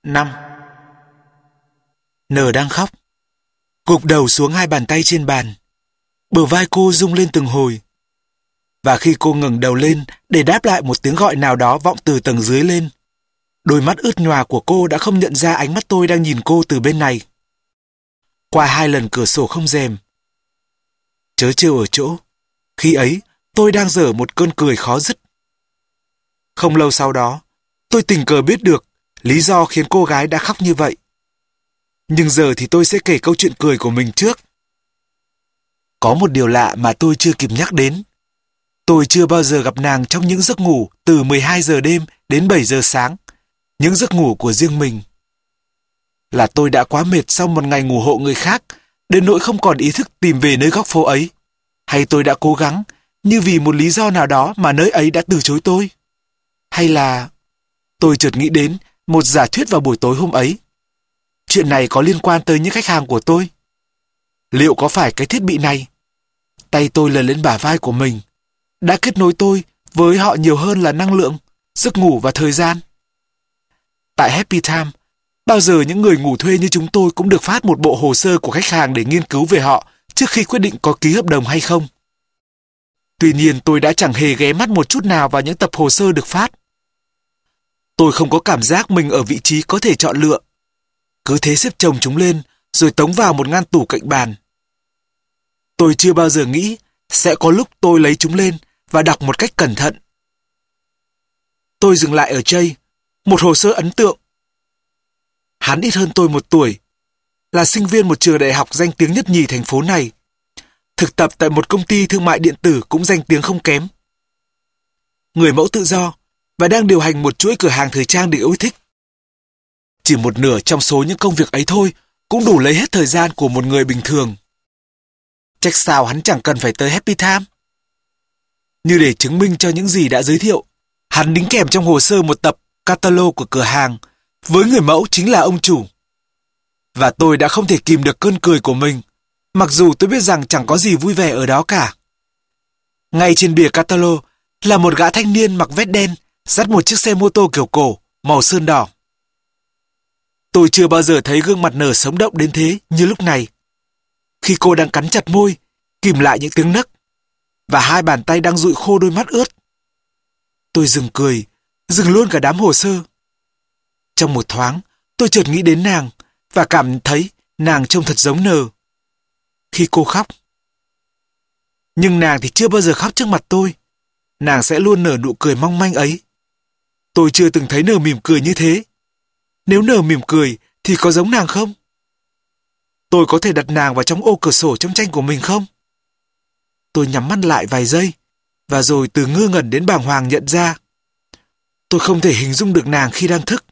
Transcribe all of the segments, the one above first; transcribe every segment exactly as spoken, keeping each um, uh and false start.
năm. N đang khóc, gục đầu xuống hai bàn tay trên bàn. Bờ vai cô rung lên từng hồi. Và khi cô ngẩng đầu lên để đáp lại một tiếng gọi nào đó vọng từ tầng dưới lên, đôi mắt ướt nhòa của cô đã không nhận ra ánh mắt tôi đang nhìn cô từ bên này. Qua hai lần cửa sổ không rèm. Trớ trêu ở chỗ, khi ấy tôi đang dở một cơn cười khó dứt. Không lâu sau đó, tôi tình cờ biết được lý do khiến cô gái đã khóc như vậy. Nhưng giờ thì tôi sẽ kể câu chuyện cười của mình trước. Có một điều lạ mà tôi chưa kịp nhắc đến. Tôi chưa bao giờ gặp nàng trong những giấc ngủ từ mười hai giờ đêm đến bảy giờ sáng, những giấc ngủ của riêng mình. Là tôi đã quá mệt sau một ngày ngủ hộ người khác, đến nỗi không còn ý thức tìm về nơi góc phố ấy. Hay tôi đã cố gắng, như vì một lý do nào đó mà nơi ấy đã từ chối tôi. Hay là... Tôi chợt nghĩ đến một giả thuyết vào buổi tối hôm ấy. Chuyện này có liên quan tới những khách hàng của tôi. Liệu có phải cái thiết bị này, tay tôi lần lên bả vai của mình, đã kết nối tôi với họ nhiều hơn là năng lượng, giấc ngủ và thời gian? Tại Happy Time, bao giờ những người ngủ thuê như chúng tôi cũng được phát một bộ hồ sơ của khách hàng để nghiên cứu về họ trước khi quyết định có ký hợp đồng hay không. Tuy nhiên tôi đã chẳng hề ghé mắt một chút nào vào những tập hồ sơ được phát. Tôi không có cảm giác mình ở vị trí có thể chọn lựa. Cứ thế xếp chồng chúng lên rồi tống vào một ngăn tủ cạnh bàn. Tôi chưa bao giờ nghĩ sẽ có lúc tôi lấy chúng lên và đọc một cách cẩn thận. Tôi dừng lại ở Jay, một hồ sơ ấn tượng. Hắn ít hơn tôi một tuổi, là sinh viên một trường đại học danh tiếng nhất nhì thành phố này, thực tập tại một công ty thương mại điện tử cũng danh tiếng không kém. Người mẫu tự do và đang điều hành một chuỗi cửa hàng thời trang được yêu thích. Chỉ một nửa trong số những công việc ấy thôi cũng đủ lấy hết thời gian của một người bình thường. Chắc sao hắn chẳng cần phải tới Happy Time. Như để chứng minh cho những gì đã giới thiệu, hắn đính kèm trong hồ sơ một tập catalog của cửa hàng, với người mẫu chính là ông chủ. Và tôi đã không thể kìm được cơn cười của mình, mặc dù tôi biết rằng chẳng có gì vui vẻ ở đó cả. Ngay trên bìa catalog là một gã thanh niên mặc vest đen, dắt một chiếc xe mô tô kiểu cổ, màu sơn đỏ. Tôi chưa bao giờ thấy gương mặt nở sống động đến thế như lúc này. Khi cô đang cắn chặt môi, kìm lại những tiếng nấc, và hai bàn tay đang dụi khô đôi mắt ướt. Tôi dừng cười, dừng luôn cả đám hồ sơ. Trong một thoáng, tôi chợt nghĩ đến nàng, và cảm thấy nàng trông thật giống N. Khi cô khóc. Nhưng nàng thì chưa bao giờ khóc trước mặt tôi. Nàng sẽ luôn nở nụ cười mong manh ấy. Tôi chưa từng thấy N mỉm cười như thế. Nếu N mỉm cười thì có giống nàng không? Tôi có thể đặt nàng vào trong ô cửa sổ trong tranh của mình không? Tôi nhắm mắt lại vài giây, và rồi từ ngơ ngẩn đến bàng hoàng nhận ra tôi không thể hình dung được nàng khi đang thức.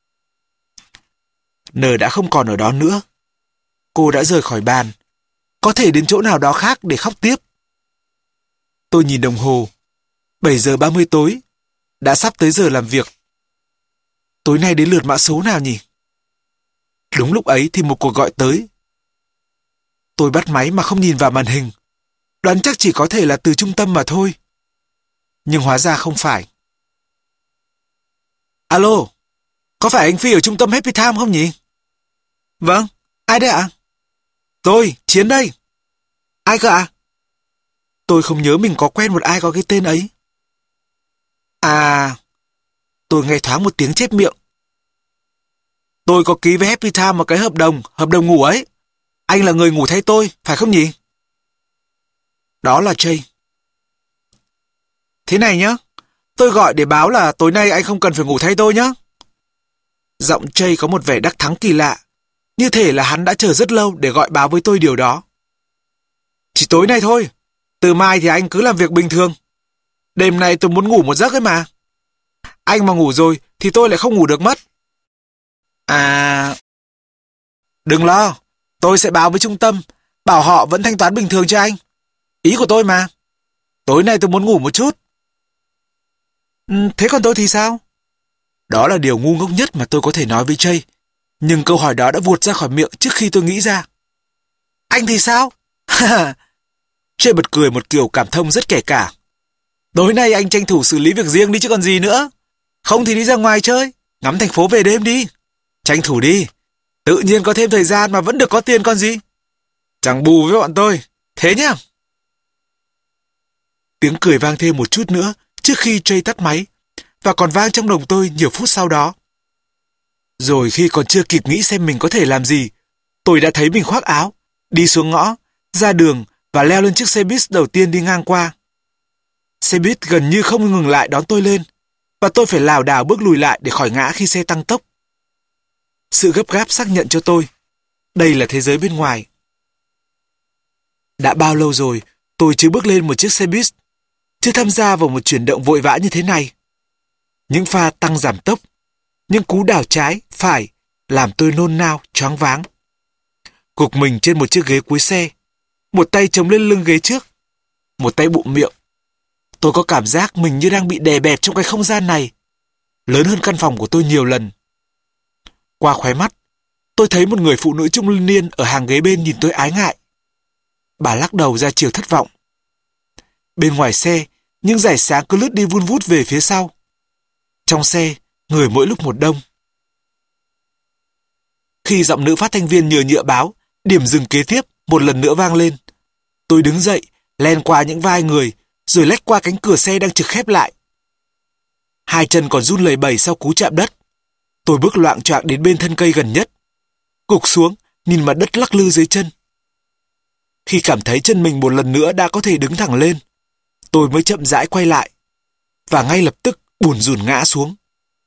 N đã không còn ở đó nữa. Cô đã rời khỏi bàn, có thể đến chỗ nào đó khác để khóc tiếp. Tôi nhìn đồng hồ, bảy giờ ba mươi tối, đã sắp tới giờ làm việc. Tối nay đến lượt mã số nào nhỉ? Đúng lúc ấy thì một cuộc gọi tới. Tôi bắt máy mà không nhìn vào màn hình, đoán chắc chỉ có thể là từ trung tâm mà thôi. Nhưng hóa ra không phải. Alo, có phải anh Phi ở trung tâm Happy Time không nhỉ? Vâng, ai đấy ạ? Tôi, Chiến đây. Ai cơ ạ? Tôi không nhớ mình có quen một ai có cái tên ấy. À, tôi nghe thoáng một tiếng chép miệng. Tôi có ký với Happy Time một cái hợp đồng, hợp đồng ngủ ấy. Anh là người ngủ thay tôi, phải không nhỉ? Đó là Jay. Thế này nhá, tôi gọi để báo là tối nay anh không cần phải ngủ thay tôi nhá. Giọng Jay có một vẻ đắc thắng kỳ lạ, như thể là hắn đã chờ rất lâu để gọi báo với tôi điều đó. Chỉ tối nay thôi, từ mai thì anh cứ làm việc bình thường. Đêm nay tôi muốn ngủ một giấc ấy mà. Anh mà ngủ rồi thì tôi lại không ngủ được mất. À... Đừng lo, tôi sẽ báo với trung tâm, bảo họ vẫn thanh toán bình thường cho anh. Ý của tôi mà. Tối nay tôi muốn ngủ một chút. Ừ, thế còn tôi thì sao? Đó là điều ngu ngốc nhất mà tôi có thể nói với Jay. Nhưng câu hỏi đó đã vụt ra khỏi miệng trước khi tôi nghĩ ra. Anh thì sao? Jay bật cười một kiểu cảm thông rất kể cả. Tối nay anh tranh thủ xử lý việc riêng đi chứ còn gì nữa. Không thì đi ra ngoài chơi, ngắm thành phố về đêm đi. Tranh thủ đi. Tự nhiên có thêm thời gian mà vẫn được có tiền con gì. Chẳng bù với bọn tôi. Thế nhá. Tiếng cười vang thêm một chút nữa trước khi Trey tắt máy, và còn vang trong đầu tôi nhiều phút sau đó. Rồi khi còn chưa kịp nghĩ xem mình có thể làm gì, tôi đã thấy mình khoác áo, đi xuống ngõ, ra đường và leo lên chiếc xe buýt đầu tiên đi ngang qua. Xe buýt gần như không ngừng lại đón tôi lên, và tôi phải lảo đảo bước lùi lại để khỏi ngã khi xe tăng tốc. Sự gấp gáp xác nhận cho tôi, đây là thế giới bên ngoài. Đã bao lâu rồi tôi chưa bước lên một chiếc xe buýt, chưa tham gia vào một chuyển động vội vã như thế này. Những pha tăng giảm tốc, những cú đảo trái, phải làm tôi nôn nao, choáng váng. Gục mình trên một chiếc ghế cuối xe, một tay chống lên lưng ghế trước, một tay bụm miệng. Tôi có cảm giác mình như đang bị đè bẹp trong cái không gian này, lớn hơn căn phòng của tôi nhiều lần. Qua khóe mắt, tôi thấy một người phụ nữ trung niên ở hàng ghế bên nhìn tôi ái ngại. Bà lắc đầu ra chiều thất vọng. Bên ngoài xe, những dải sáng cứ lướt đi vun vút về phía sau. Trong xe, người mỗi lúc một đông. Khi giọng nữ phát thanh viên nhờ nhựa báo, điểm dừng kế tiếp một lần nữa vang lên, tôi đứng dậy, len qua những vai người, rồi lách qua cánh cửa xe đang trực khép lại. Hai chân còn run lẩy bẩy sau cú chạm đất. Tôi bước loạng choạng đến bên thân cây gần nhất, gục xuống, nhìn mặt đất lắc lư dưới chân. Khi cảm thấy chân mình một lần nữa đã có thể đứng thẳng lên, tôi mới chậm rãi quay lại, và ngay lập tức bùn rùn ngã xuống.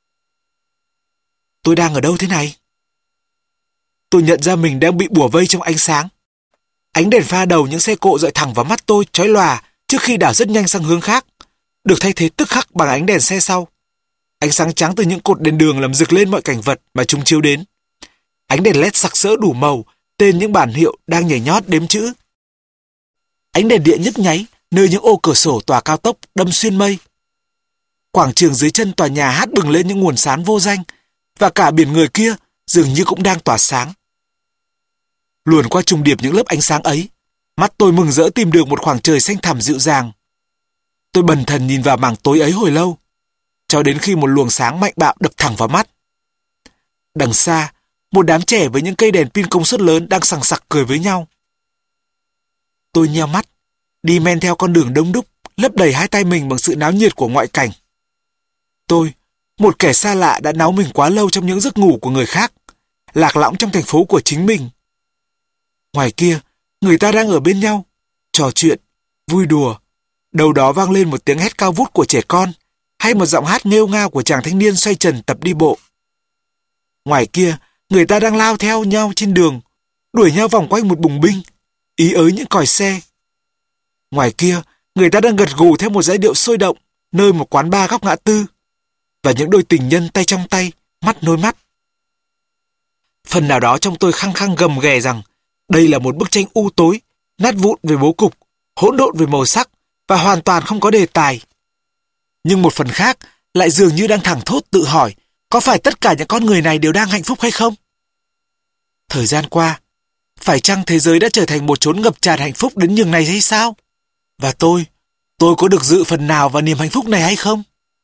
Tôi đang ở đâu thế này? Tôi nhận ra mình đang bị bủa vây trong ánh sáng. Ánh đèn pha đầu những xe cộ dọi thẳng vào mắt tôi chói lòa trước khi đảo rất nhanh sang hướng khác, được thay thế tức khắc bằng ánh đèn xe sau. Ánh sáng trắng từ những cột đèn đường làm rực lên mọi cảnh vật mà chúng chiếu đến. Ánh đèn led sặc sỡ đủ màu, tên những bản hiệu đang nhảy nhót đếm chữ. Ánh đèn điện nhấp nháy nơi những ô cửa sổ tòa cao tốc đâm xuyên mây. Quảng trường dưới chân tòa nhà hát bừng lên những nguồn sáng vô danh, và cả biển người kia dường như cũng đang tỏa sáng. Luồn qua trùng điệp những lớp ánh sáng ấy, mắt tôi mừng rỡ tìm được một khoảng trời xanh thẳm dịu dàng. Tôi bần thần nhìn vào mảng tối ấy hồi lâu, cho đến khi một luồng sáng mạnh bạo đập thẳng vào mắt. Đằng xa, một đám trẻ với những cây đèn pin công suất lớn đang sằng sặc cười với nhau. Tôi nheo mắt, đi men theo con đường đông đúc, lấp đầy hai tay mình bằng sự náo nhiệt của ngoại cảnh. Tôi, một kẻ xa lạ đã náu mình quá lâu trong những giấc ngủ của người khác, lạc lõng trong thành phố của chính mình. Ngoài kia, người ta đang ở bên nhau, trò chuyện, vui đùa. Đầu đó vang lên một tiếng hét cao vút của trẻ con, hay một giọng hát nghêu ngao của chàng thanh niên xoay trần tập đi bộ. Ngoài kia, người ta đang lao theo nhau trên đường, đuổi nhau vòng quanh một bùng binh, ý ới những còi xe. Ngoài kia, người ta đang gật gù theo một giai điệu sôi động, nơi một quán bar góc ngã tư, và những đôi tình nhân tay trong tay, mắt nối mắt. Phần nào đó trong tôi khăng khăng gầm ghè rằng đây là một bức tranh u tối, nát vụn về bố cục, hỗn độn về màu sắc và hoàn toàn không có đề tài. Nhưng một phần khác lại dường như đang thẳng thốt tự hỏi, có phải tất cả những con người này đều đang hạnh phúc hay không? Thời gian qua, phải chăng thế giới đã trở thành một chốn ngập tràn hạnh phúc đến nhường này hay sao? Và tôi, tôi có được dự phần nào vào niềm hạnh phúc này hay không?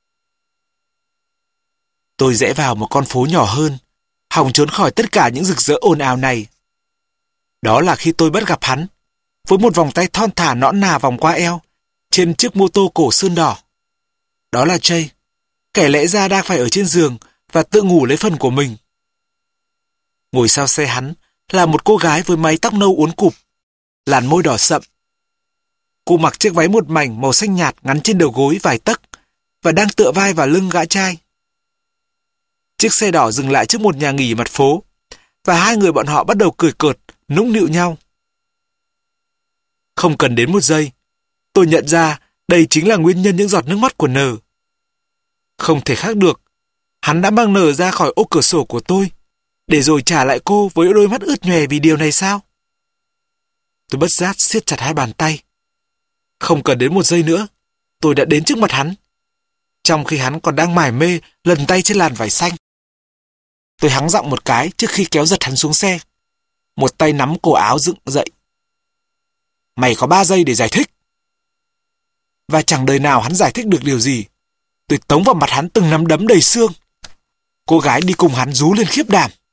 Tôi rẽ vào một con phố nhỏ hơn, hòng trốn khỏi tất cả những rực rỡ ồn ào này. Đó là khi tôi bắt gặp hắn, với một vòng tay thon thả nõn nà vòng qua eo, trên chiếc mô tô cổ sơn đỏ. Đó là Trey, kẻ lẽ ra đang phải ở trên giường và tự ngủ lấy phần của mình. Ngồi sau xe hắn là một cô gái với mái tóc nâu uốn cụp, làn môi đỏ sậm. Cô mặc chiếc váy một mảnh màu xanh nhạt ngắn trên đầu gối vài tấc và đang tựa vai vào lưng gã trai. Chiếc xe đỏ dừng lại trước một nhà nghỉ mặt phố, và hai người bọn họ bắt đầu cười cợt, nũng nịu nhau. Không cần đến một giây, tôi nhận ra đây chính là nguyên nhân những giọt nước mắt của N. Không thể khác được, hắn đã mang N ra khỏi ô cửa sổ của tôi, để rồi trả lại cô với đôi mắt ướt nhòe vì điều này sao? Tôi bất giác siết chặt hai bàn tay. Không cần đến một giây nữa, tôi đã đến trước mặt hắn, trong khi hắn còn đang mải mê lần tay trên làn vải xanh. Tôi hắng giọng một cái trước khi kéo giật hắn xuống xe, một tay nắm cổ áo dựng dậy. Mày có ba giây để giải thích. Và chẳng đời nào hắn giải thích được điều gì. Tôi tống vào mặt hắn từng nắm đấm đầy xương. Cô gái đi cùng hắn rú lên khiếp đảm.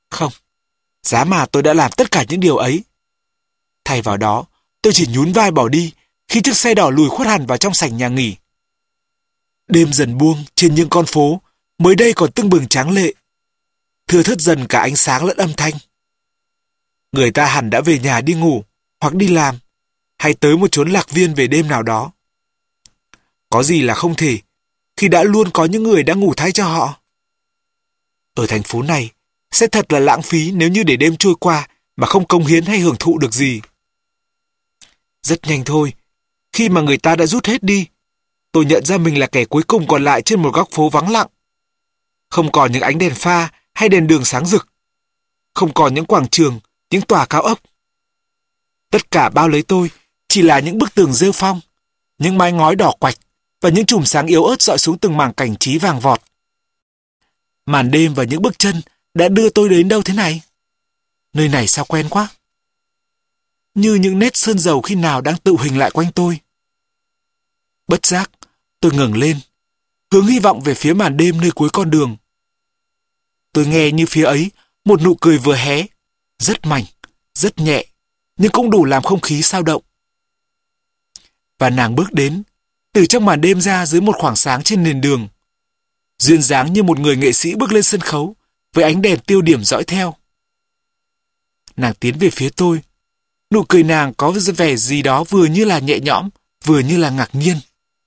Không, giá mà tôi đã làm tất cả những điều ấy. Thay vào đó, tôi chỉ nhún vai bỏ đi khi chiếc xe đỏ lùi khuất hẳn vào trong sảnh nhà nghỉ. Đêm dần buông trên những con phố, mới đây còn tưng bừng tráng lệ. Thưa thớt dần cả ánh sáng lẫn âm thanh. Người ta hẳn đã về nhà đi ngủ, hoặc đi làm, hay tới một chốn lạc viên về đêm nào đó. Có gì là không thể, khi đã luôn có những người đã ngủ thay cho họ. Ở thành phố này, sẽ thật là lãng phí nếu như để đêm trôi qua mà không cống hiến hay hưởng thụ được gì. Rất nhanh thôi, khi mà người ta đã rút hết đi, tôi nhận ra mình là kẻ cuối cùng còn lại trên một góc phố vắng lặng. Không còn những ánh đèn pha hay đèn đường sáng rực. Không còn những quảng trường, những tòa cao ốc. Tất cả bao lấy tôi chỉ là những bức tường rêu phong, những mái ngói đỏ quạch và những chùm sáng yếu ớt dọi xuống từng mảng cảnh trí vàng vọt. Màn đêm và những bước chân đã đưa tôi đến đâu thế này? Nơi này sao quen quá. Như những nét sơn dầu khi nào đang tự hình lại quanh tôi. Bất giác, tôi ngẩng lên, hướng hy vọng về phía màn đêm nơi cuối con đường. Tôi nghe như phía ấy một nụ cười vừa hé, rất mảnh, rất nhẹ, nhưng cũng đủ làm không khí sao động. Và nàng bước đến, từ trong màn đêm ra dưới một khoảng sáng trên nền đường. Duyên dáng như một người nghệ sĩ bước lên sân khấu, với ánh đèn tiêu điểm dõi theo. Nàng tiến về phía tôi. Nụ cười nàng có vẻ gì đó vừa như là nhẹ nhõm, vừa như là ngạc nhiên.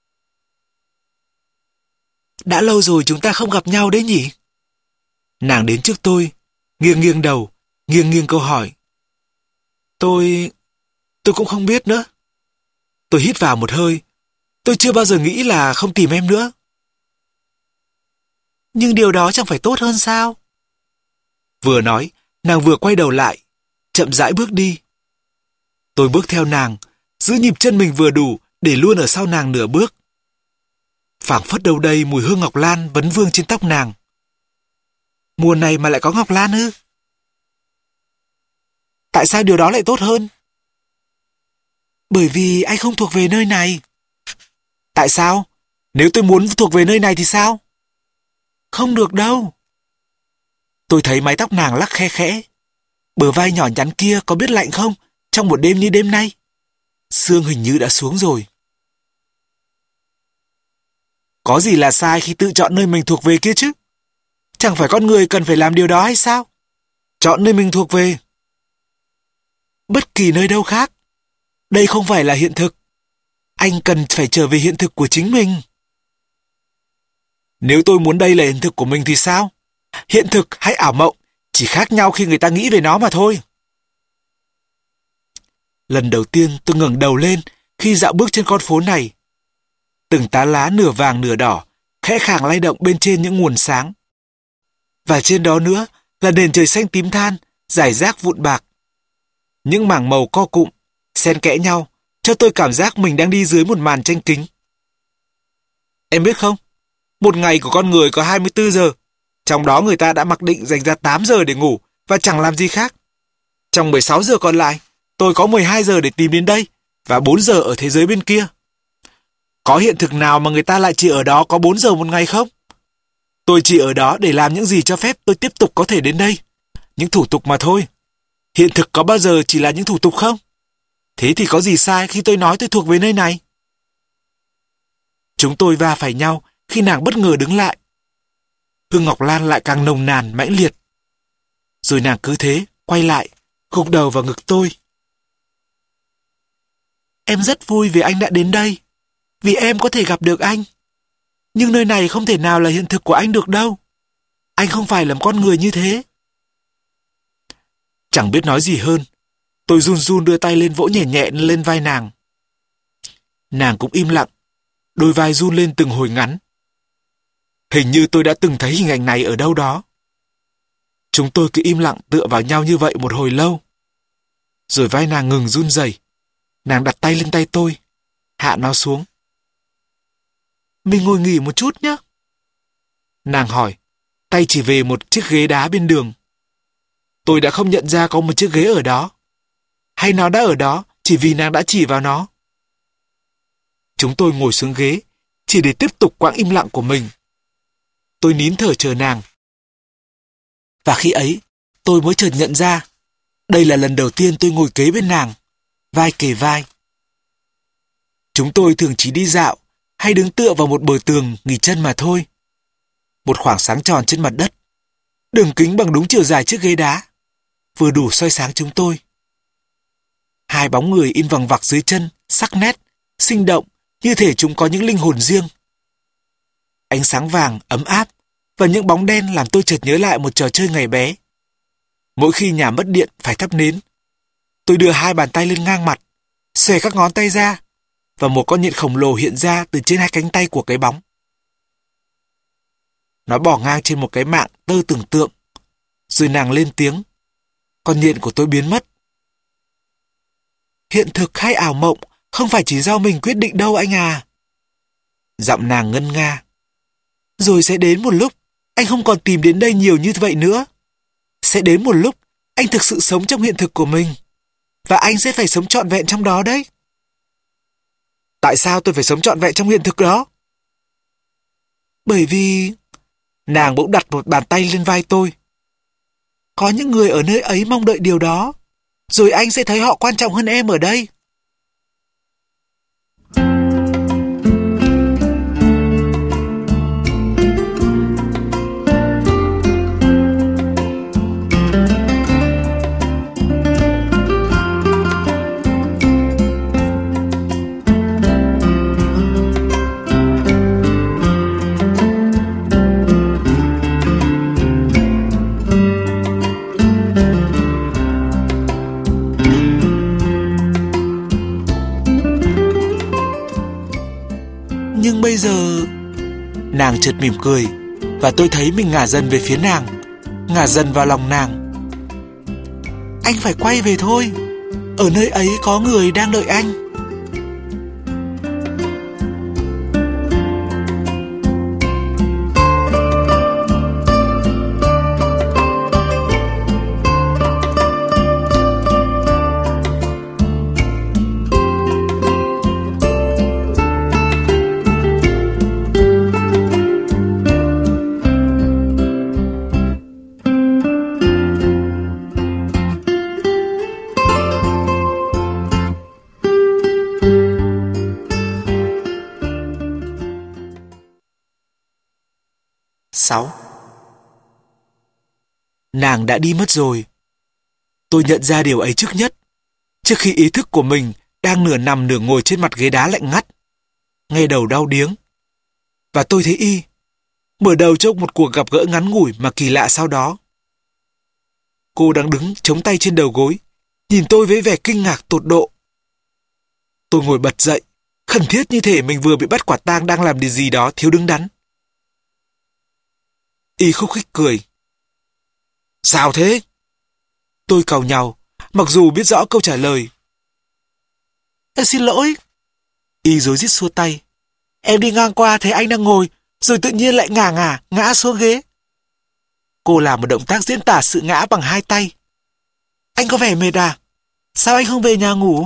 Đã lâu rồi chúng ta không gặp nhau đấy nhỉ? Nàng đến trước tôi, nghiêng nghiêng đầu, nghiêng nghiêng câu hỏi. Tôi... tôi cũng không biết nữa. Tôi hít vào một hơi. Tôi chưa bao giờ nghĩ là không tìm em nữa. Nhưng điều đó chẳng phải tốt hơn sao? Vừa nói, nàng vừa quay đầu lại, chậm rãi bước đi. Tôi bước theo nàng, giữ nhịp chân mình vừa đủ để luôn ở sau nàng nửa bước. Phảng phất đâu đây mùi hương ngọc lan vấn vương trên tóc nàng. Mùa này mà lại có ngọc lan ư? Tại sao điều đó lại tốt hơn? Bởi vì anh không thuộc về nơi này. Tại sao? Nếu tôi muốn thuộc về nơi này thì sao? Không được đâu. Tôi thấy mái tóc nàng lắc khe khẽ. Bờ vai nhỏ nhắn kia có biết lạnh không trong một đêm như đêm nay? Sương hình như đã xuống rồi. Có gì là sai khi tự chọn nơi mình thuộc về kia chứ? Chẳng phải con người cần phải làm điều đó hay sao? Chọn nơi mình thuộc về. Bất kỳ nơi đâu khác. Đây không phải là hiện thực. Anh cần phải trở về hiện thực của chính mình. Nếu tôi muốn đây là hiện thực của mình thì sao? Hiện thực hay ảo mộng chỉ khác nhau khi người ta nghĩ về nó mà thôi. Lần đầu tiên tôi ngẩng đầu lên khi dạo bước trên con phố này. Từng tá lá nửa vàng nửa đỏ khẽ khàng lay động bên trên những nguồn sáng. Và trên đó nữa là nền trời xanh tím than, rải rác vụn bạc. Những mảng màu co cụm, xen kẽ nhau, cho tôi cảm giác mình đang đi dưới một màn tranh kính. Em biết không, một ngày của con người có hai mươi tư giờ, trong đó người ta đã mặc định dành ra tám giờ để ngủ và chẳng làm gì khác. Trong mười sáu giờ còn lại, tôi có mười hai giờ để tìm đến đây và bốn giờ ở thế giới bên kia. Có hiện thực nào mà người ta lại chỉ ở đó có bốn giờ một ngày không? Tôi chỉ ở đó để làm những gì cho phép tôi tiếp tục có thể đến đây. Những thủ tục mà thôi. Hiện thực có bao giờ chỉ là những thủ tục không? Thế thì có gì sai khi tôi nói tôi thuộc về nơi này? Chúng tôi va phải nhau khi nàng bất ngờ đứng lại. Hương ngọc lan lại càng nồng nàn mãnh liệt. Rồi nàng cứ thế quay lại, gục đầu vào ngực tôi. Em rất vui vì anh đã đến đây, vì em có thể gặp được anh. Nhưng nơi này không thể nào là hiện thực của anh được đâu. Anh không phải là con người như thế. Chẳng biết nói gì hơn. Tôi run run đưa tay lên vỗ nhẹ nhẹ lên vai nàng. Nàng cũng im lặng, đôi vai run lên từng hồi ngắn. Hình như tôi đã từng thấy hình ảnh này ở đâu đó. Chúng tôi cứ im lặng tựa vào nhau như vậy một hồi lâu. Rồi vai nàng ngừng run rẩy. Nàng đặt tay lên tay tôi, hạ nó xuống. Mình ngồi nghỉ một chút nhé. Nàng hỏi, tay chỉ về một chiếc ghế đá bên đường. Tôi đã không nhận ra có một chiếc ghế ở đó. Hay nó đã ở đó chỉ vì nàng đã chỉ vào nó. Chúng tôi ngồi xuống ghế, chỉ để tiếp tục quãng im lặng của mình. Tôi nín thở chờ nàng. Và khi ấy, tôi mới chợt nhận ra, đây là lần đầu tiên tôi ngồi kế bên nàng, vai kề vai. Chúng tôi thường chỉ đi dạo hay đứng tựa vào một bờ tường nghỉ chân mà thôi. Một khoảng sáng tròn trên mặt đất, đường kính bằng đúng chiều dài chiếc ghế đá, vừa đủ soi sáng chúng tôi. Hai bóng người in vằng vặc dưới chân, sắc nét, sinh động, như thể chúng có những linh hồn riêng. Ánh sáng vàng, ấm áp và những bóng đen làm tôi chợt nhớ lại một trò chơi ngày bé. Mỗi khi nhà mất điện phải thắp nến, tôi đưa hai bàn tay lên ngang mặt, xòe các ngón tay ra, và một con nhện khổng lồ hiện ra từ trên hai cánh tay của cái bóng. Nó bò ngang trên một cái mạng tơ tưởng tượng, rồi nàng lên tiếng. Con nhện của tôi biến mất. Hiện thực hay ảo mộng không phải chỉ do mình quyết định đâu anh à. Giọng nàng ngân nga. Rồi sẽ đến một lúc anh không còn tìm đến đây nhiều như vậy nữa. Sẽ đến một lúc anh thực sự sống trong hiện thực của mình, và anh sẽ phải sống trọn vẹn trong đó đấy. Tại sao tôi phải sống trọn vẹn trong hiện thực đó? Bởi vì... Nàng bỗng đặt một bàn tay lên vai tôi. Có những người ở nơi ấy mong đợi điều đó, rồi anh sẽ thấy họ quan trọng hơn em ở đây. Nhưng bây giờ... Nàng chợt mỉm cười, và tôi thấy mình ngả dần về phía nàng, ngả dần vào lòng nàng. Anh phải quay về thôi. Ở nơi ấy có người đang đợi anh. Sáu. Nàng đã đi mất rồi. Tôi nhận ra điều ấy trước nhất, trước khi ý thức của mình đang nửa nằm nửa ngồi trên mặt ghế đá lạnh ngắt, nghe đầu đau điếng. Và tôi thấy y, mở đầu cho một cuộc gặp gỡ ngắn ngủi mà kỳ lạ sau đó. Cô đang đứng chống tay trên đầu gối, nhìn tôi với vẻ kinh ngạc tột độ. Tôi ngồi bật dậy, khẩn thiết như thể mình vừa bị bắt quả tang đang làm điều gì đó thiếu đứng đắn. Y khúc khích cười. Sao thế? Tôi càu nhàu, mặc dù biết rõ câu trả lời. Em xin lỗi. Y rối rít xua tay. Em đi ngang qua thấy anh đang ngồi, rồi tự nhiên lại ngả ngả, ngã xuống ghế. Cô làm một động tác diễn tả sự ngã bằng hai tay. Anh có vẻ mệt à? Sao anh không về nhà ngủ?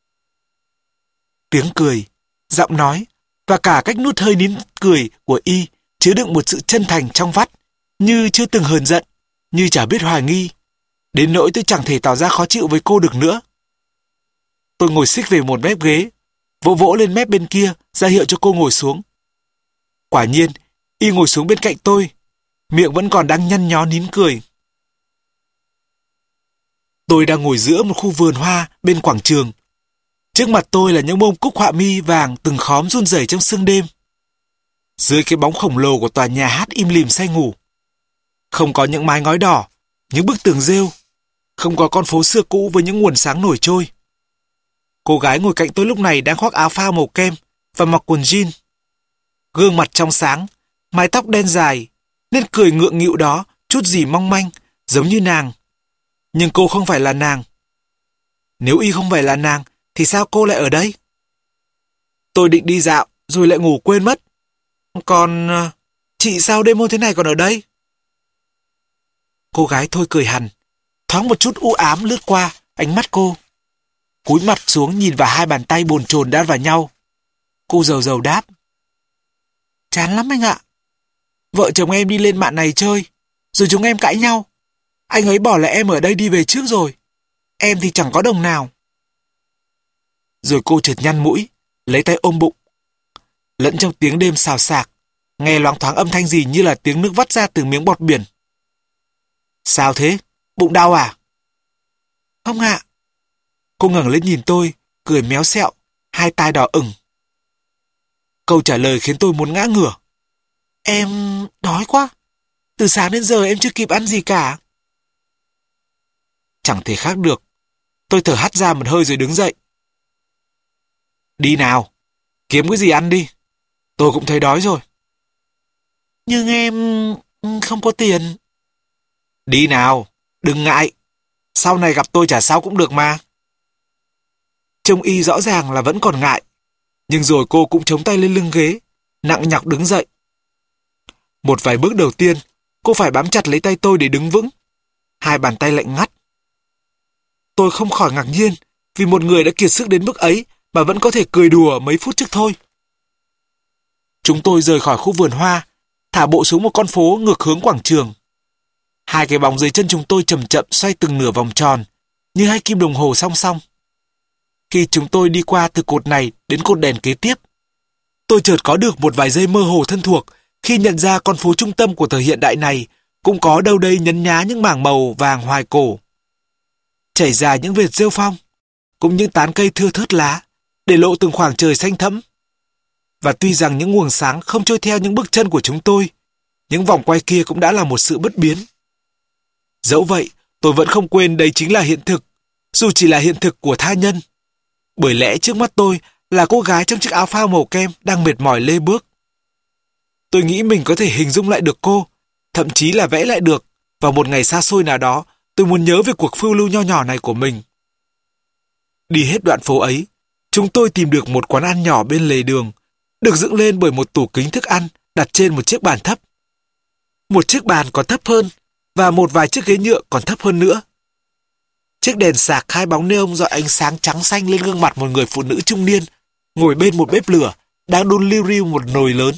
Tiếng cười, giọng nói và cả cách nuốt hơi nín cười của Y chứa đựng một sự chân thành trong vắt, như chưa từng hờn giận, như chả biết hoài nghi, đến nỗi tôi chẳng thể tỏ ra khó chịu với cô được nữa. Tôi ngồi xích về một mép ghế, vỗ vỗ lên mép bên kia, ra hiệu cho cô ngồi xuống. Quả nhiên, Y ngồi xuống bên cạnh tôi, miệng vẫn còn đang nhăn nhó nín cười. Tôi đang ngồi giữa một khu vườn hoa bên quảng trường. Trước mặt tôi là những bông cúc họa mi vàng từng khóm run rẩy trong sương đêm. Dưới cái bóng khổng lồ của tòa nhà hát im lìm say ngủ. Không có những mái ngói đỏ, những bức tường rêu. Không có con phố xưa cũ với những nguồn sáng nổi trôi. Cô gái ngồi cạnh tôi lúc này đang khoác áo phao màu kem và mặc quần jean. Gương mặt trong sáng, mái tóc đen dài, nên cười ngượng nghịu đó chút gì mong manh, giống như nàng. Nhưng cô không phải là nàng. Nếu Y không phải là nàng, thì sao cô lại ở đây? Tôi định đi dạo, rồi lại ngủ quên mất. Còn... chị sao đêm hôm thế này còn ở đây? Cô gái thôi cười hằn, thoáng một chút u ám lướt qua ánh mắt cô. Cúi mặt xuống nhìn vào hai bàn tay bồn chồn đan vào nhau. Cô rầu rầu đáp. Chán lắm anh ạ. Vợ chồng em đi lên mạn này chơi, rồi chúng em cãi nhau. Anh ấy bỏ lại em ở đây đi về trước rồi. Em thì chẳng có đồng nào. Rồi cô chợt nhăn mũi, lấy tay ôm bụng. Lẫn trong tiếng đêm xào xạc, nghe loáng thoáng âm thanh gì như là tiếng nước vắt ra từ miếng bọt biển. Sao thế? Bụng đau à? Không ạ. Cô ngẩng lên nhìn tôi, cười méo xẹo, hai tai đỏ ửng. Câu trả lời khiến tôi muốn ngã ngửa. Em đói quá. Từ sáng đến giờ em chưa kịp ăn gì cả. Chẳng thể khác được. Tôi thở hắt ra một hơi rồi đứng dậy. Đi nào, kiếm cái gì ăn đi. Tôi cũng thấy đói rồi. Nhưng em không có tiền. Đi nào, đừng ngại. Sau này gặp tôi chả sao cũng được mà. Trông Y rõ ràng là vẫn còn ngại. Nhưng rồi cô cũng chống tay lên lưng ghế, nặng nhọc đứng dậy. Một vài bước đầu tiên, cô phải bám chặt lấy tay tôi để đứng vững. Hai bàn tay lạnh ngắt. Tôi không khỏi ngạc nhiên vì một người đã kiệt sức đến mức ấy mà vẫn có thể cười đùa mấy phút trước thôi. Chúng tôi rời khỏi khu vườn hoa, thả bộ xuống một con phố ngược hướng quảng trường. Hai cái bóng dưới chân chúng tôi chậm chậm xoay từng nửa vòng tròn, như hai kim đồng hồ song song. Khi chúng tôi đi qua từ cột này đến cột đèn kế tiếp, tôi chợt có được một vài giây mơ hồ thân thuộc khi nhận ra con phố trung tâm của thời hiện đại này cũng có đâu đây nhấn nhá những mảng màu vàng hoài cổ. Chảy dài những vệt rêu phong, cũng những tán cây thưa thớt lá, để lộ từng khoảng trời xanh thẫm. Và tuy rằng những nguồn sáng không trôi theo những bước chân của chúng tôi, những vòng quay kia cũng đã là một sự bất biến. Dẫu vậy, tôi vẫn không quên đây chính là hiện thực, dù chỉ là hiện thực của tha nhân. Bởi lẽ trước mắt tôi là cô gái trong chiếc áo phao màu kem đang mệt mỏi lê bước. Tôi nghĩ mình có thể hình dung lại được cô, thậm chí là vẽ lại được. Vào một ngày xa xôi nào đó, tôi muốn nhớ về cuộc phiêu lưu nho nhỏ này của mình. Đi hết đoạn phố ấy, chúng tôi tìm được một quán ăn nhỏ bên lề đường, được dựng lên bởi một tủ kính thức ăn đặt trên một chiếc bàn thấp. Một chiếc bàn còn thấp hơn, và một vài chiếc ghế nhựa còn thấp hơn nữa. Chiếc đèn sạc hai bóng neon rọi ánh sáng trắng xanh lên gương mặt một người phụ nữ trung niên, ngồi bên một bếp lửa, đang đun liu riu một nồi lớn.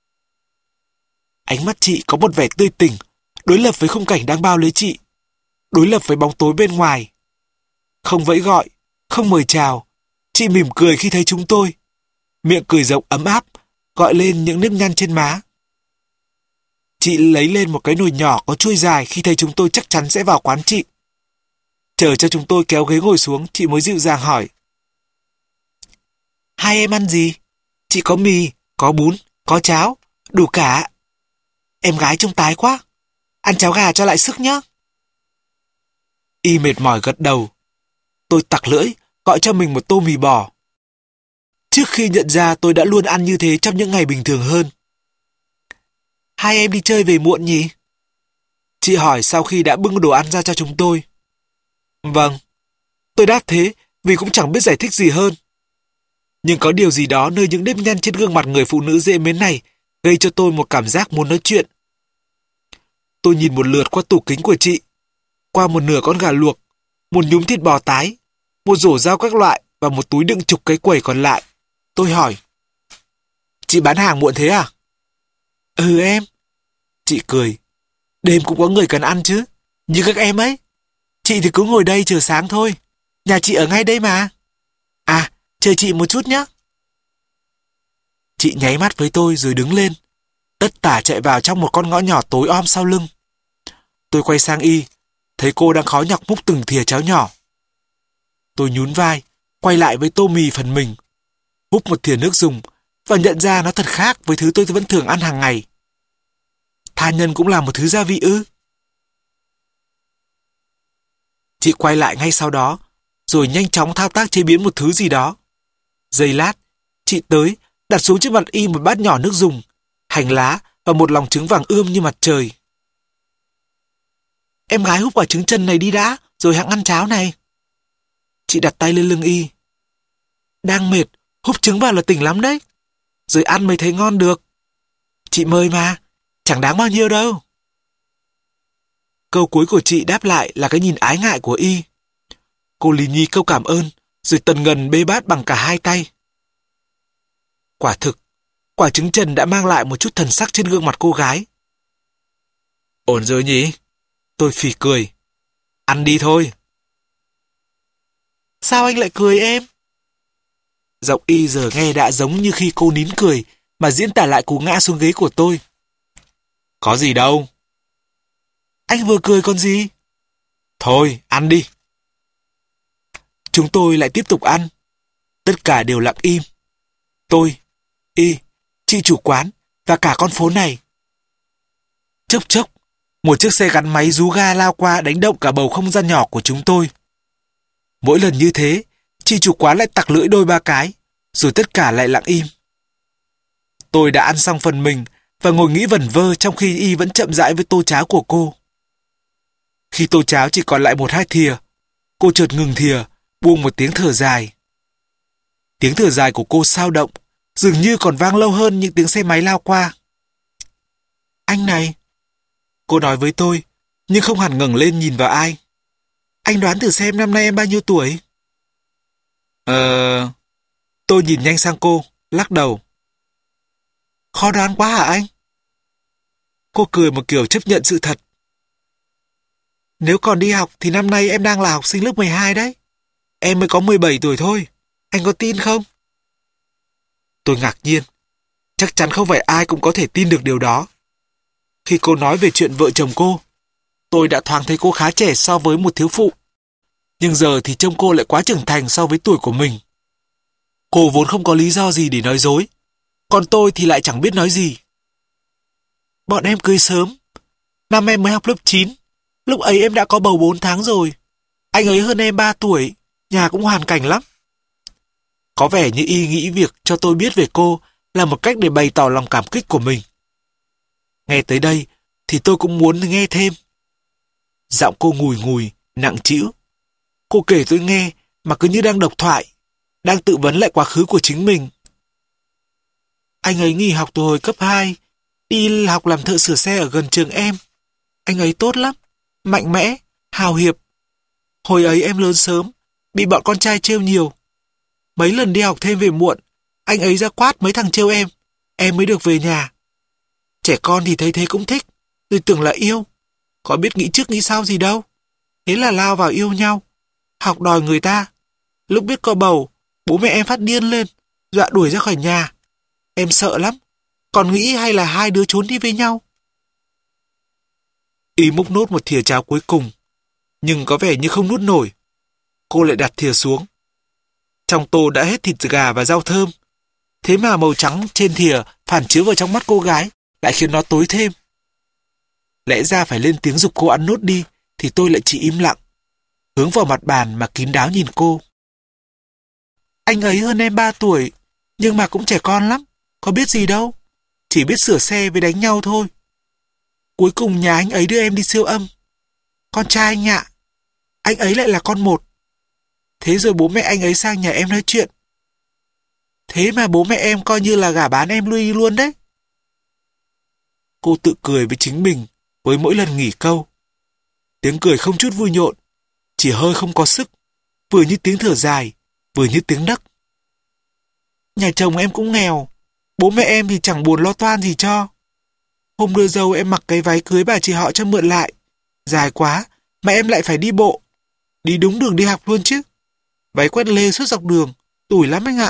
Ánh mắt chị có một vẻ tươi tỉnh, đối lập với khung cảnh đang bao lấy chị, đối lập với bóng tối bên ngoài. Không vẫy gọi, không mời chào, chị mỉm cười khi thấy chúng tôi. Miệng cười rộng ấm áp, gọi lên những nếp nhăn trên má. Chị lấy lên một cái nồi nhỏ có chuôi dài khi thấy chúng tôi chắc chắn sẽ vào quán chị. Chờ cho chúng tôi kéo ghế ngồi xuống, chị mới dịu dàng hỏi. Hai em ăn gì? Chị có mì, có bún, có cháo, đủ cả. Em gái trông tái quá. Ăn cháo gà cho lại sức nhé. Y mệt mỏi gật đầu. Tôi tặc lưỡi, gọi cho mình một tô mì bò. Trước khi nhận ra tôi đã luôn ăn như thế trong những ngày bình thường hơn. Hai em đi chơi về muộn nhỉ? Chị hỏi sau khi đã bưng đồ ăn ra cho chúng tôi. Vâng. Tôi đáp thế vì cũng chẳng biết giải thích gì hơn. Nhưng có điều gì đó nơi những nếp nhăn trên gương mặt người phụ nữ dễ mến này gây cho tôi một cảm giác muốn nói chuyện. Tôi nhìn một lượt qua tủ kính của chị, qua một nửa con gà luộc, một nhúm thịt bò tái, một rổ rau các loại và một túi đựng chục cái quẩy còn lại. Tôi hỏi. Chị bán hàng muộn thế à? Ừ em. Chị cười. Đêm cũng có người cần ăn chứ, như các em ấy. Chị thì cứ ngồi đây chờ sáng thôi. Nhà chị ở ngay đây mà. À, chờ chị một chút nhé. Chị nháy mắt với tôi rồi đứng lên, tất tả chạy vào trong một con ngõ nhỏ tối om sau lưng. Tôi quay sang Y, thấy cô đang khó nhọc múc từng thìa cháo nhỏ. Tôi nhún vai, quay lại với tô mì phần mình, húp một thìa nước dùng và nhận ra nó thật khác với thứ tôi vẫn thường ăn hàng ngày. Tha nhân cũng là một thứ gia vị ư? Chị quay lại ngay sau đó, rồi nhanh chóng thao tác chế biến một thứ gì đó. Giây lát, chị tới, đặt xuống trước mặt Y một bát nhỏ nước dùng, hành lá và một lòng trứng vàng ươm như mặt trời. Em gái húp quả trứng chân này đi đã, rồi hẵng ăn cháo này. Chị đặt tay lên lưng Y. Đang mệt, húp trứng vào là tỉnh lắm đấy. Rồi ăn mới thấy ngon được. Chị mời mà, chẳng đáng bao nhiêu đâu. Câu cuối của chị đáp lại là cái nhìn ái ngại của Y. Cô lì nhì câu cảm ơn, rồi tần ngần bê bát bằng cả hai tay. Quả thực, quả trứng trần đã mang lại một chút thần sắc trên gương mặt cô gái. Ổn rồi nhỉ? Tôi phì cười. Ăn đi thôi. Sao anh lại cười em? Giọng Y giờ nghe đã giống như khi cô nín cười mà diễn tả lại cú ngã xuống ghế của tôi. Có gì đâu. Anh vừa cười còn gì? Thôi, ăn đi. Chúng tôi lại tiếp tục ăn. Tất cả đều lặng im. Tôi, Y, chị chủ quán và cả con phố này. Chốc chốc, một chiếc xe gắn máy rú ga lao qua đánh động cả bầu không gian nhỏ của chúng tôi. Mỗi lần như thế, chị chủ quán lại tặc lưỡi đôi ba cái, rồi tất cả lại lặng im. Tôi đã ăn xong phần mình và ngồi nghĩ vẩn vơ trong khi Y vẫn chậm rãi với tô cháo của cô. Khi tô cháo chỉ còn lại một hai thìa, cô chợt ngừng thìa, buông một tiếng thở dài. Tiếng thở dài của cô sao động, dường như còn vang lâu hơn những tiếng xe máy lao qua. Anh này, cô nói với tôi, nhưng không hẳn ngẩng lên nhìn vào ai. Anh đoán thử xem năm nay em bao nhiêu tuổi? Ờ... Tôi nhìn nhanh sang cô, lắc đầu. Khó đoán quá hả anh? Cô cười một kiểu chấp nhận sự thật. Nếu còn đi học thì năm nay em đang là học sinh lớp mười hai đấy. Em mới có mười bảy tuổi thôi. Anh có tin không? Tôi ngạc nhiên. Chắc chắn không phải ai cũng có thể tin được điều đó. Khi cô nói về chuyện vợ chồng cô, tôi đã thoáng thấy cô khá trẻ so với một thiếu phụ. Nhưng giờ thì trông cô lại quá trưởng thành so với tuổi của mình. Cô vốn không có lý do gì để nói dối. Còn tôi thì lại chẳng biết nói gì. Bọn em cưới sớm. Năm em mới học lớp chín. Lúc ấy em đã có bầu bốn tháng rồi. Anh ấy hơn em ba tuổi. Nhà cũng hoàn cảnh lắm. Có vẻ như Y nghĩ việc cho tôi biết về cô là một cách để bày tỏ lòng cảm kích của mình. Nghe tới đây thì tôi cũng muốn nghe thêm. Giọng cô ngùi ngùi, nặng trĩu. Cô kể tôi nghe mà cứ như đang độc thoại, đang tự vấn lại quá khứ của chính mình. Anh ấy nghỉ học từ hồi cấp hai, đi học làm thợ sửa xe ở gần trường em. Anh ấy tốt lắm, mạnh mẽ, hào hiệp. Hồi ấy em lớn sớm, bị bọn con trai trêu nhiều. Mấy lần đi học thêm về muộn, anh ấy ra quát mấy thằng trêu em, em mới được về nhà. Trẻ con thì thấy thế cũng thích, rồi tưởng là yêu. Có biết nghĩ trước nghĩ sau gì đâu. Thế là lao vào yêu nhau, học đòi người ta. Lúc biết có bầu, bố mẹ em phát điên lên, dọa đuổi ra khỏi nhà. Em sợ lắm, còn nghĩ hay là hai đứa trốn đi với nhau. Y múc nốt một thìa cháo cuối cùng, nhưng có vẻ như không nuốt nổi. Cô lại đặt thìa xuống. Trong tô đã hết thịt gà và rau thơm. Thế mà màu trắng trên thìa phản chiếu vào trong mắt cô gái lại khiến nó tối thêm. Lẽ ra phải lên tiếng giục cô ăn nốt đi, thì tôi lại chỉ im lặng, hướng vào mặt bàn mà kín đáo nhìn cô. Anh ấy hơn em ba tuổi, nhưng mà cũng trẻ con lắm, có biết gì đâu. Chỉ biết sửa xe với đánh nhau thôi. Cuối cùng nhà anh ấy đưa em đi siêu âm. Con trai anh ạ, anh ấy lại là con một. Thế rồi bố mẹ anh ấy sang nhà em nói chuyện. Thế mà bố mẹ em coi như là gả bán em lui luôn đấy. Cô tự cười với chính mình với mỗi lần nghỉ câu. Tiếng cười không chút vui nhộn, chỉ hơi không có sức, vừa như tiếng thở dài, vừa như tiếng nấc. Nhà chồng em cũng nghèo, bố mẹ em thì chẳng buồn lo toan gì cho. Hôm đưa dâu em mặc cái váy cưới bà chị họ cho mượn lại, dài quá mà em lại phải đi bộ. Đi đúng đường đi học luôn chứ. Váy quét lê suốt dọc đường, tủi lắm anh ạ.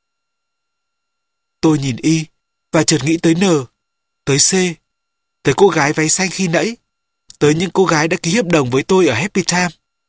Tôi nhìn Y và chợt nghĩ tới N, tới C, tới cô gái váy xanh khi nãy, tới những cô gái đã ký hợp đồng với tôi ở Happy Time.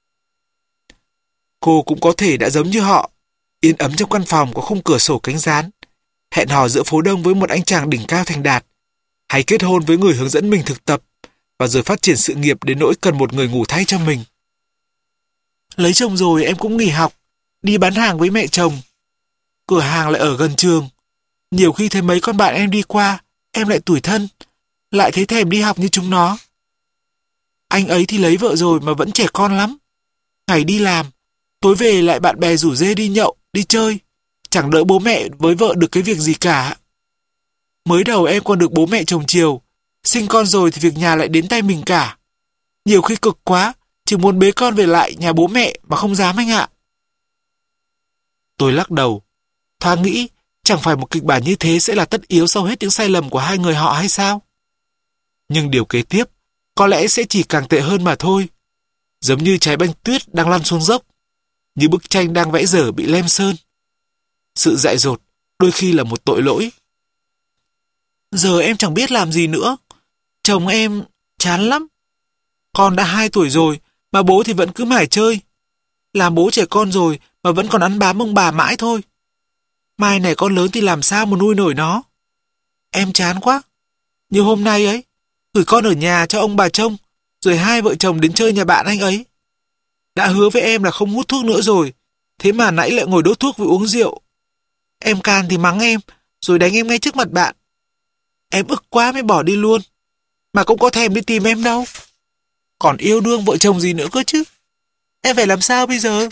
Cô cũng có thể đã giống như họ, yên ấm trong căn phòng có khung cửa sổ cánh gián, hẹn hò giữa phố đông với một anh chàng đỉnh cao thành đạt, hay kết hôn với người hướng dẫn mình thực tập, và rồi phát triển sự nghiệp đến nỗi cần một người ngủ thay cho mình. Lấy chồng rồi em cũng nghỉ học, đi bán hàng với mẹ chồng. Cửa hàng lại ở gần trường. Nhiều khi thấy mấy con bạn em đi qua, em lại tủi thân, lại thấy thèm đi học như chúng nó. Anh ấy thì lấy vợ rồi mà vẫn trẻ con lắm. Ngày đi làm, tối về lại bạn bè rủ rê đi nhậu, đi chơi. Chẳng đỡ bố mẹ với vợ được cái việc gì cả. Mới đầu em còn được bố mẹ chồng chiều, sinh con rồi thì việc nhà lại đến tay mình cả. Nhiều khi cực quá, chỉ muốn bế con về lại nhà bố mẹ mà không dám anh ạ. Tôi lắc đầu, thoáng nghĩ chẳng phải một kịch bản như thế sẽ là tất yếu sau hết những sai lầm của hai người họ hay sao? Nhưng điều kế tiếp có lẽ sẽ chỉ càng tệ hơn mà thôi. giống như trái banh tuyết đang lăn xuống dốc, như bức tranh đang vẽ dở bị lem sơn. Sự dại dột đôi khi là một tội lỗi. Giờ em chẳng biết làm gì nữa. Chồng em chán lắm. Con đã hai tuổi rồi mà bố thì vẫn cứ mải chơi. Làm bố trẻ con rồi mà vẫn còn ăn bám ông bà mãi thôi. Mai này con lớn thì làm sao mà nuôi nổi nó. Em chán quá. Như hôm nay ấy, gửi con ở nhà cho ông bà trông, rồi hai vợ chồng đến chơi nhà bạn anh ấy. Đã hứa với em là không hút thuốc nữa rồi, thế mà nãy lại ngồi đốt thuốc vì uống rượu. Em can thì mắng em, rồi đánh em ngay trước mặt bạn. Em ức quá mới bỏ đi luôn, mà cũng có thèm đi tìm em đâu. Còn yêu đương vợ chồng gì nữa cơ chứ. Em phải làm sao bây giờ?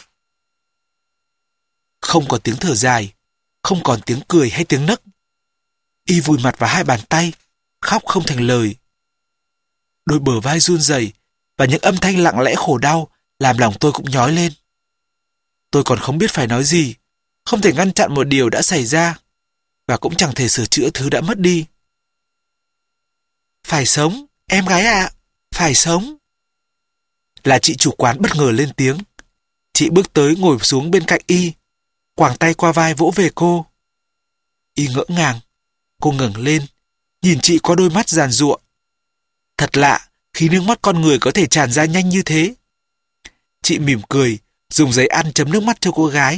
Không còn tiếng thở dài, không còn tiếng cười hay tiếng nấc. Y vùi mặt vào hai bàn tay, khóc không thành lời. Đôi bờ vai run rẩy và những âm thanh lặng lẽ khổ đau làm lòng tôi cũng nhói lên. Tôi còn không biết phải nói gì, không thể ngăn chặn một điều đã xảy ra, và cũng chẳng thể sửa chữa thứ đã mất đi. Phải sống, em gái ạ, à, phải sống. Là chị chủ quán bất ngờ lên tiếng. Chị bước tới ngồi xuống bên cạnh Y, quàng tay qua vai vỗ về cô. Y ngỡ ngàng, cô ngẩng lên, nhìn chị qua đôi mắt giàn giụa. Thật lạ khi nước mắt con người có thể tràn ra nhanh như thế. Chị mỉm cười, dùng giấy ăn chấm nước mắt cho cô gái.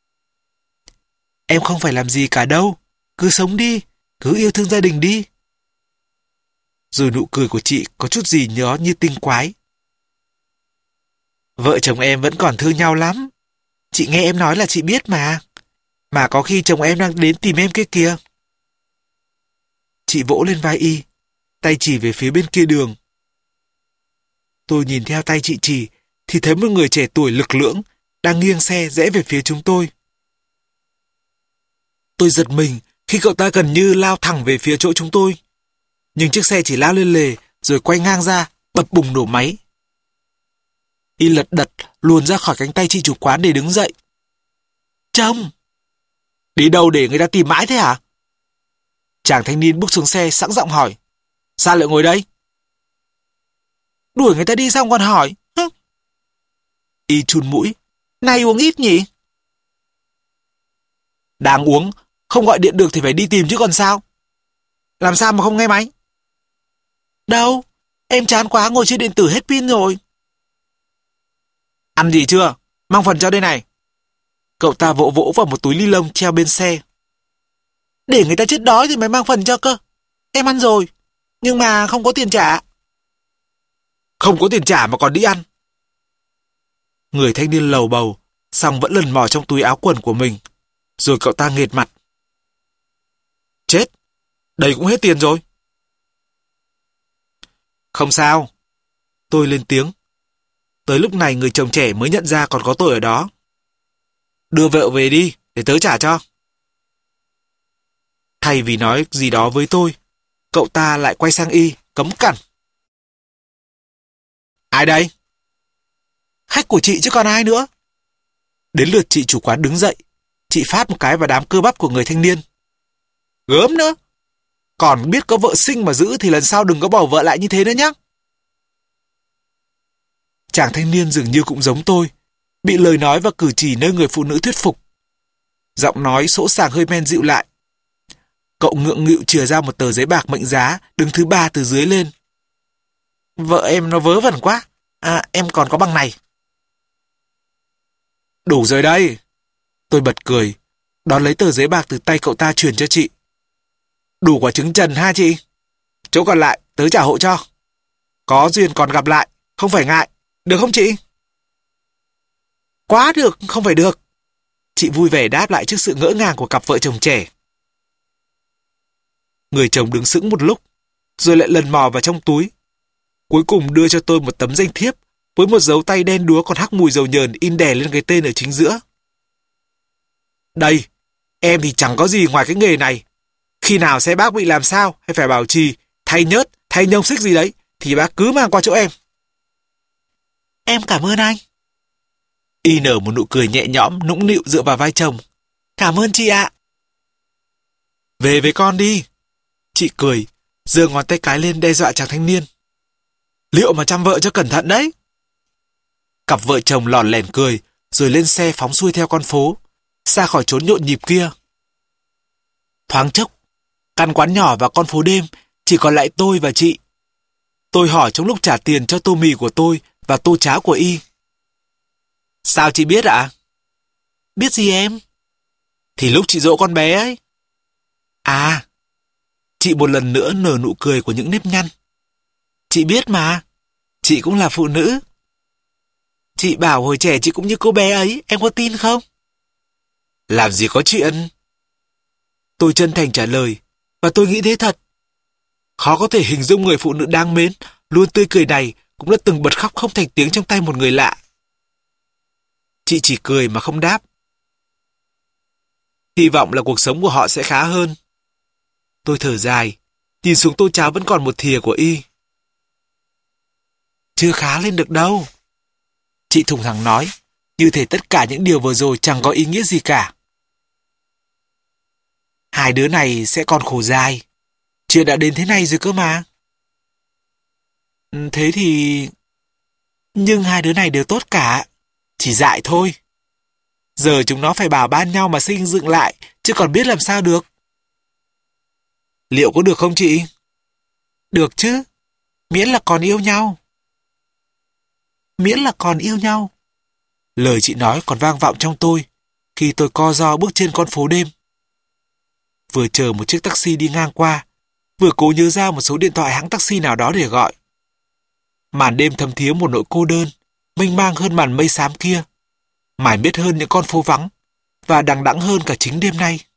Em không phải làm gì cả đâu, cứ sống đi, cứ yêu thương gia đình đi. Rồi nụ cười của chị có chút gì nhó như tinh quái. Vợ chồng em vẫn còn thương nhau lắm. Chị nghe em nói là chị biết mà. Mà có khi chồng em đang đến tìm em kia kìa. Chị vỗ lên vai Y, tay chỉ về phía bên kia đường. Tôi nhìn theo tay chị chỉ, thì thấy một người trẻ tuổi lực lưỡng đang nghiêng xe rẽ về phía chúng tôi. Tôi giật mình khi cậu ta gần như lao thẳng về phía chỗ chúng tôi. Nhưng chiếc xe chỉ lao lên lề rồi quay ngang ra, bập bùng nổ máy. Y lật đật luồn ra khỏi cánh tay chị chủ quán để đứng dậy. Chồng! Đi đâu để người ta tìm mãi thế hả? Chàng thanh niên bước xuống xe sẵn giọng hỏi. Sao lại ngồi đây? Đuổi người ta đi xong còn hỏi. Hứ. Y chun mũi. Này uống ít nhỉ? Đang uống, không gọi điện được thì phải đi tìm chứ còn sao? Làm sao mà không nghe máy? Đâu, em chán quá ngồi chơi điện tử hết pin rồi. Ăn gì chưa? Mang phần cho đây này. Cậu ta vỗ vỗ vào một túi ni lông treo bên xe. Để người ta chết đói thì mới mang phần cho cơ. Em ăn rồi, nhưng mà không có tiền trả. Không có tiền trả mà còn đi ăn. Người thanh niên lầu bầu, xong vẫn lần mò trong túi áo quần của mình. Rồi cậu ta nghệt mặt. Chết, đây cũng hết tiền rồi. Không sao. Tôi lên tiếng. Tới lúc này người chồng trẻ mới nhận ra còn có tôi ở đó. Đưa vợ về đi, để tớ trả cho. Thay vì nói gì đó với tôi, cậu ta lại quay sang Y, cấm cằn. Ai đây? Khách của chị chứ còn ai nữa. Đến lượt chị chủ quán đứng dậy, chị phát một cái vào đám cơ bắp của người thanh niên. Gớm nữa. Còn biết có vợ sinh mà giữ thì lần sau đừng có bỏ vợ lại như thế nữa nhé. Chàng thanh niên dường như cũng giống tôi, bị lời nói và cử chỉ nơi người phụ nữ thuyết phục. Giọng nói sỗ sàng hơi men dịu lại. Cậu ngượng nghịu chìa ra một tờ giấy bạc mệnh giá, đứng thứ ba từ dưới lên. Vợ em nó vớ vẩn quá. À, em còn có bằng này. Đủ rồi đây. Tôi bật cười, đón lấy tờ giấy bạc từ tay cậu ta truyền cho chị. Đủ quả trứng trần ha chị? Chỗ còn lại tớ trả hộ cho. Có duyên còn gặp lại, không phải ngại. Được không chị? Quá được, không phải được. Chị vui vẻ đáp lại trước sự ngỡ ngàng của cặp vợ chồng trẻ. Người chồng đứng sững một lúc, rồi lại lần mò vào trong túi. Cuối cùng đưa cho tôi một tấm danh thiếp với một dấu tay đen đúa còn hắc mùi dầu nhờn in đè lên cái tên ở chính giữa. Đây, em thì chẳng có gì ngoài cái nghề này. Khi nào xe bác bị làm sao hay phải bảo trì, thay nhớt, thay nhông xích gì đấy, thì bác cứ mang qua chỗ em. Em cảm ơn anh. Y nở một nụ cười nhẹ nhõm, nũng nịu dựa vào vai chồng. Cảm ơn chị ạ. Về với con đi. Chị cười, giơ ngón tay cái lên đe dọa chàng thanh niên. Liệu mà chăm vợ cho cẩn thận đấy. Cặp vợ chồng lòn lẻn cười, rồi lên xe phóng xuôi theo con phố, xa khỏi chốn nhộn nhịp kia. Thoáng chốc, căn quán nhỏ và con phố đêm chỉ còn lại tôi và chị. Tôi hỏi trong lúc trả tiền cho tô mì của tôi và tô cháo của Y. Sao chị biết ạ? Biết gì em? Thì lúc chị dỗ con bé ấy. À, chị một lần nữa nở nụ cười của những nếp nhăn. Chị biết mà, chị cũng là phụ nữ. Chị bảo hồi trẻ chị cũng như cô bé ấy, em có tin không? Làm gì có chuyện. Tôi chân thành trả lời, và tôi nghĩ thế thật. Khó có thể hình dung người phụ nữ đáng mến, luôn tươi cười này cũng đã từng bật khóc không thành tiếng trong tay một người lạ. Chị chỉ cười mà không đáp. Hy vọng là cuộc sống của họ sẽ khá hơn. Tôi thở dài, nhìn xuống tô cháo vẫn còn một thìa của Y. Chưa khá lên được đâu. Chị thùng thẳng nói, như thể tất cả những điều vừa rồi chẳng có ý nghĩa gì cả. Hai đứa này sẽ còn khổ dài. Chuyện đã đến thế này rồi cơ mà. Thế thì... Nhưng hai đứa này đều tốt cả. Chỉ dại thôi. Giờ chúng nó phải bảo ban nhau mà xây dựng lại, chứ còn biết làm sao được. Liệu có được không chị? Được chứ. Miễn là còn yêu nhau. Miễn là còn yêu nhau. Lời chị nói còn vang vọng trong tôi khi tôi co ro bước trên con phố đêm. Vừa chờ một chiếc taxi đi ngang qua, vừa cố nhớ ra một số điện thoại hãng taxi nào đó để gọi. Màn đêm thấm thía một nỗi cô đơn, mênh mang hơn màn mây xám kia, mải miết hơn những con phố vắng, và đằng đẵng hơn cả chính đêm nay.